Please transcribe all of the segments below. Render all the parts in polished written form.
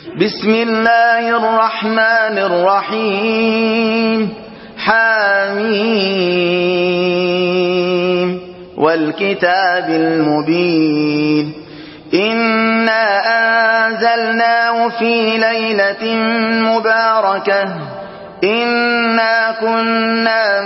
بسم الله الرحمن الرحيم حميم والكتاب المبين إنا أنزلناه في ليلة مباركة إنا كنا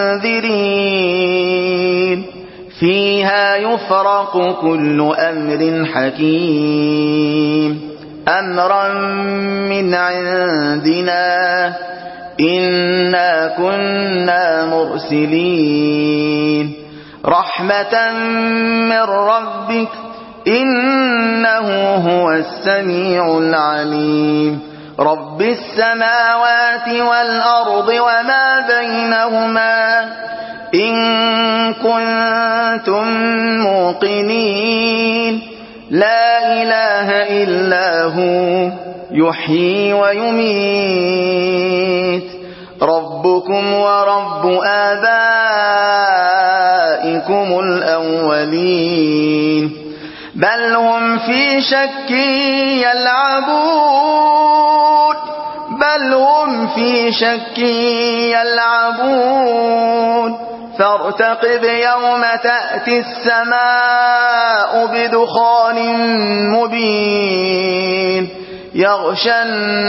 منذرين فيها يفرق كل أمر حكيم أمرا من عندنا إنا كنا مرسلين رحمة من ربك إنه هو السميع العليم رب السماوات والأرض وما بينهما إن كنتم موقنين لا إله إلا هو يحيي ويميت ربكم ورب آبائكم الأولين بل هم في شك يلعبون فارتقب يوم تأتي السماء بدخان مبين يغشى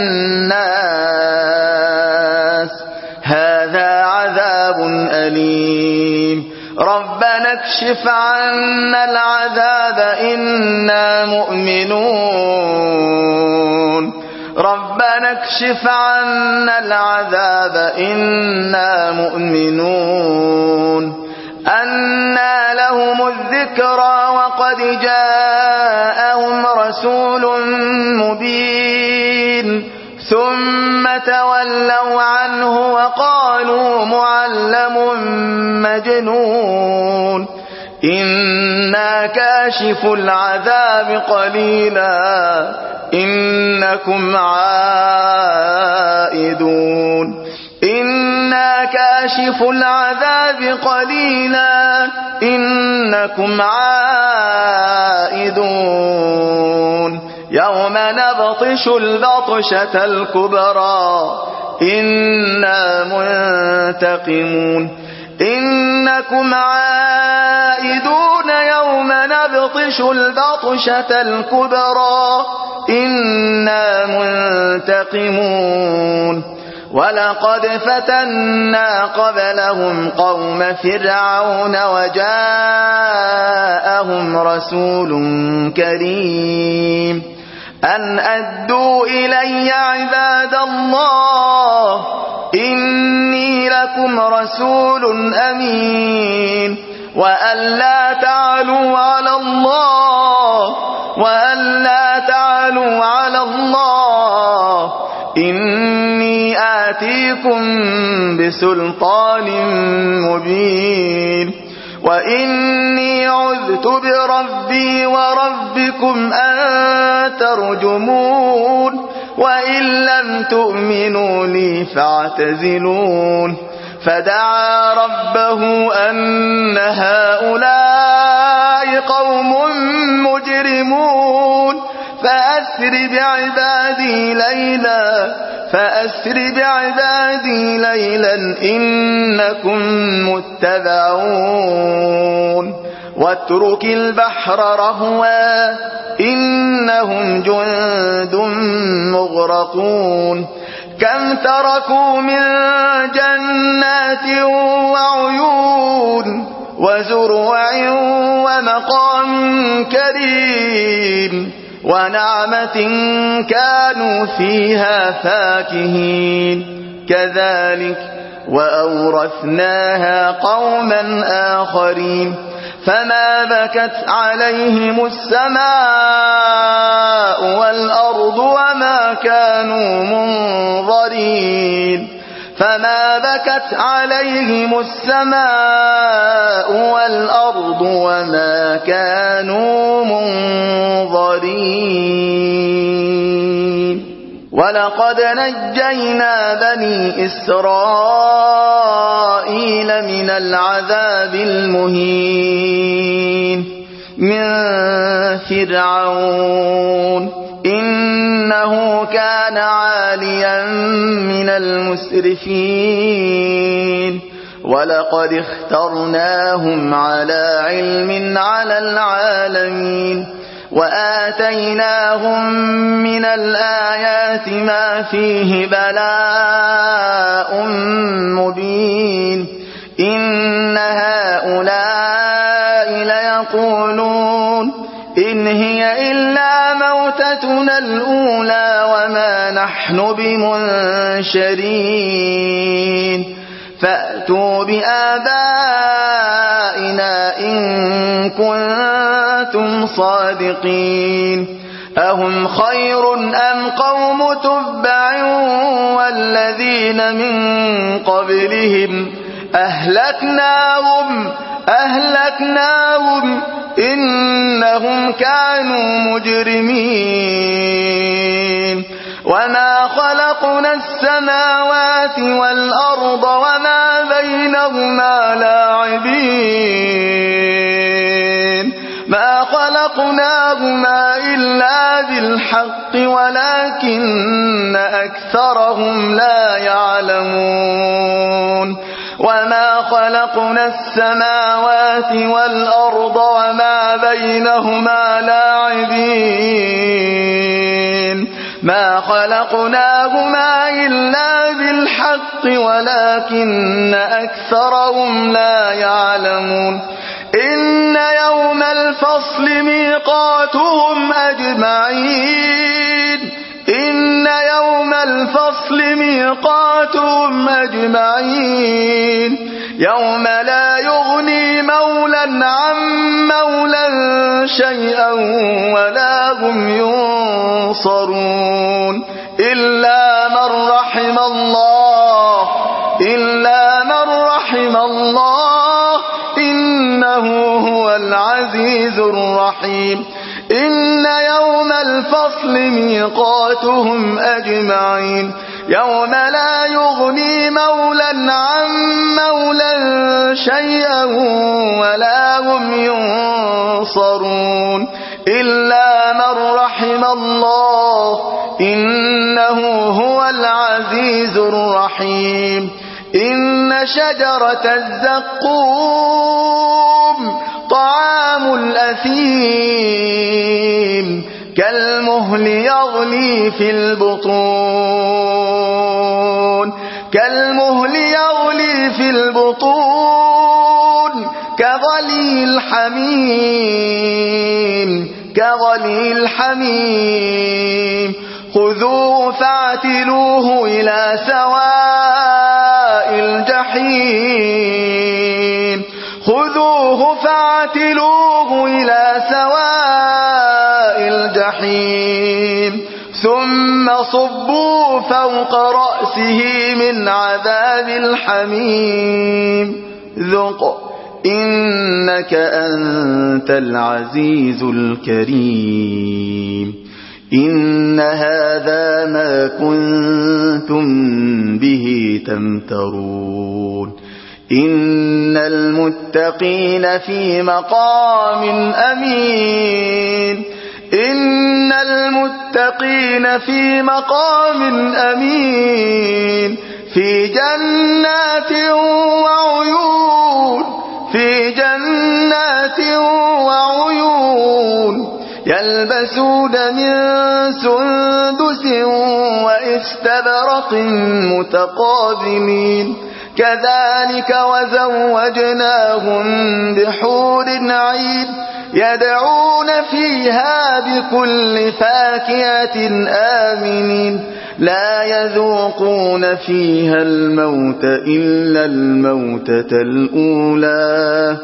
الناس هذا عذاب أليم ربنا اكشف عنا العذاب إنا مؤمنون ربنا اكشف عنا العذاب إنا مؤمنون أنى لهم الذكرى وقد جاءهم رسول مبين ثم تولوا عنه وقالوا معلم مجنون إنا كاشف العذاب قليلا إنكم عائدون إنا كاشف العذاب قليلا إنكم عائدون يوم نبطش البطشة الكبرى إنا منتقمون إنكم عائدون يوم نبطش البطشة الكبرى إنا منتقمون ولقد فتنا قبلهم قوم فرعون وجاءهم رسول كريم أن أدوا إلي عباد الله إني لكم رسول أمين وأن لا تعلوا على الله إني آتيكم بسلطان مبين وإني عذت بربي وربكم أن ترجمون وإن لم تؤمنوا لي فاعتزلون فدعا ربه أن هؤلاء قوم مجرمون فأسر بعبادي ليلا إنكم متبعون واترك البحر رهوا إنهم جند مغرقون كم تركوا من جنات وعيون وزروع ومقام كريم ونعمة كانوا فيها فاكهين كذلك وأورثناها قوما آخرين فما بكت عليهم السماء والأرض وما كانوا منظرين فما بكت عليهم السماء والأرض وما كانوا منظرين ولقد نجينا بني إسرائيل من العذاب المهين من فرعون إنه كان عاليا من المسرفين ولقد اخترناهم على علم على العالمين وآتيناهم من الآيات ما فيه بلاء مبين إن هؤلاء ليقولون إن هي إلا موتتنا الأولى وما نحن بمنشرين فأتوا بآبائنا إن كنتم صادقين أهم خير أم قوم تبع والذين من قبلهم أهلكناهم إنهم كانوا مجرمين وما خلقنا السماوات والأرض وما بينهما لاعبين ما خلقناهما إلا بالحق ولكن أكثرهم لا يعلمون وما خلقنا السماوات والأرض وما بينهما لاعبين ما خلقناهما إلا بالحق ولكن أكثرهم لا يعلمون إن يوم الفصل ميقاتهم أجمعين إن يوم الفصل ميقاتهم أجمعين يوم لا يغني مولا عن مولا شيئا ولا هم ينصرون إلا من رحم الله إنه هو العزيز الرحيم إن يوم الفصل ميقاتهم أجمعين يوم لا يغني مولا عن مولا شيئا ولا هم ينصرون إلا من رحم الله إنه هو العزيز الرحيم إن شجرة الزقوم طعام الأثيم كالمهل يغلي في البطون كغلي الحميم خذوه فاعتلوه إلى سواء الجحيم ثم صبوا فوق رأسه من عذاب الحميم ذق إنك أنت العزيز الكريم إن هذا ما كنتم به تمترون إن المتقين في مقام أمين في جنات وعيون يلبسون من سندس واستبرق متقابلين كذلك وزوجناهم بحور عين يدعون فيها بكل فاكهة آمنين لا يذوقون فيها الموت إلا الموتة الأولى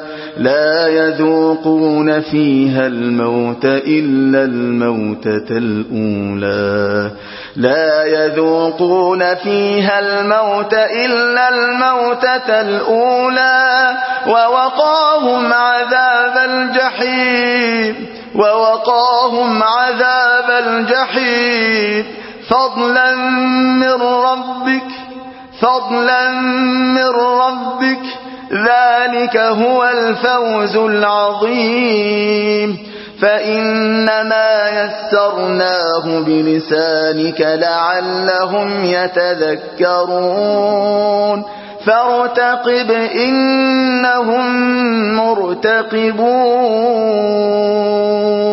ووقاهم عذاب الجحيم فضلا من ربك ذلك هو الفوز العظيم فإنما يسرناه بلسانك لعلهم يتذكرون فارتقب إنهم مرتقبون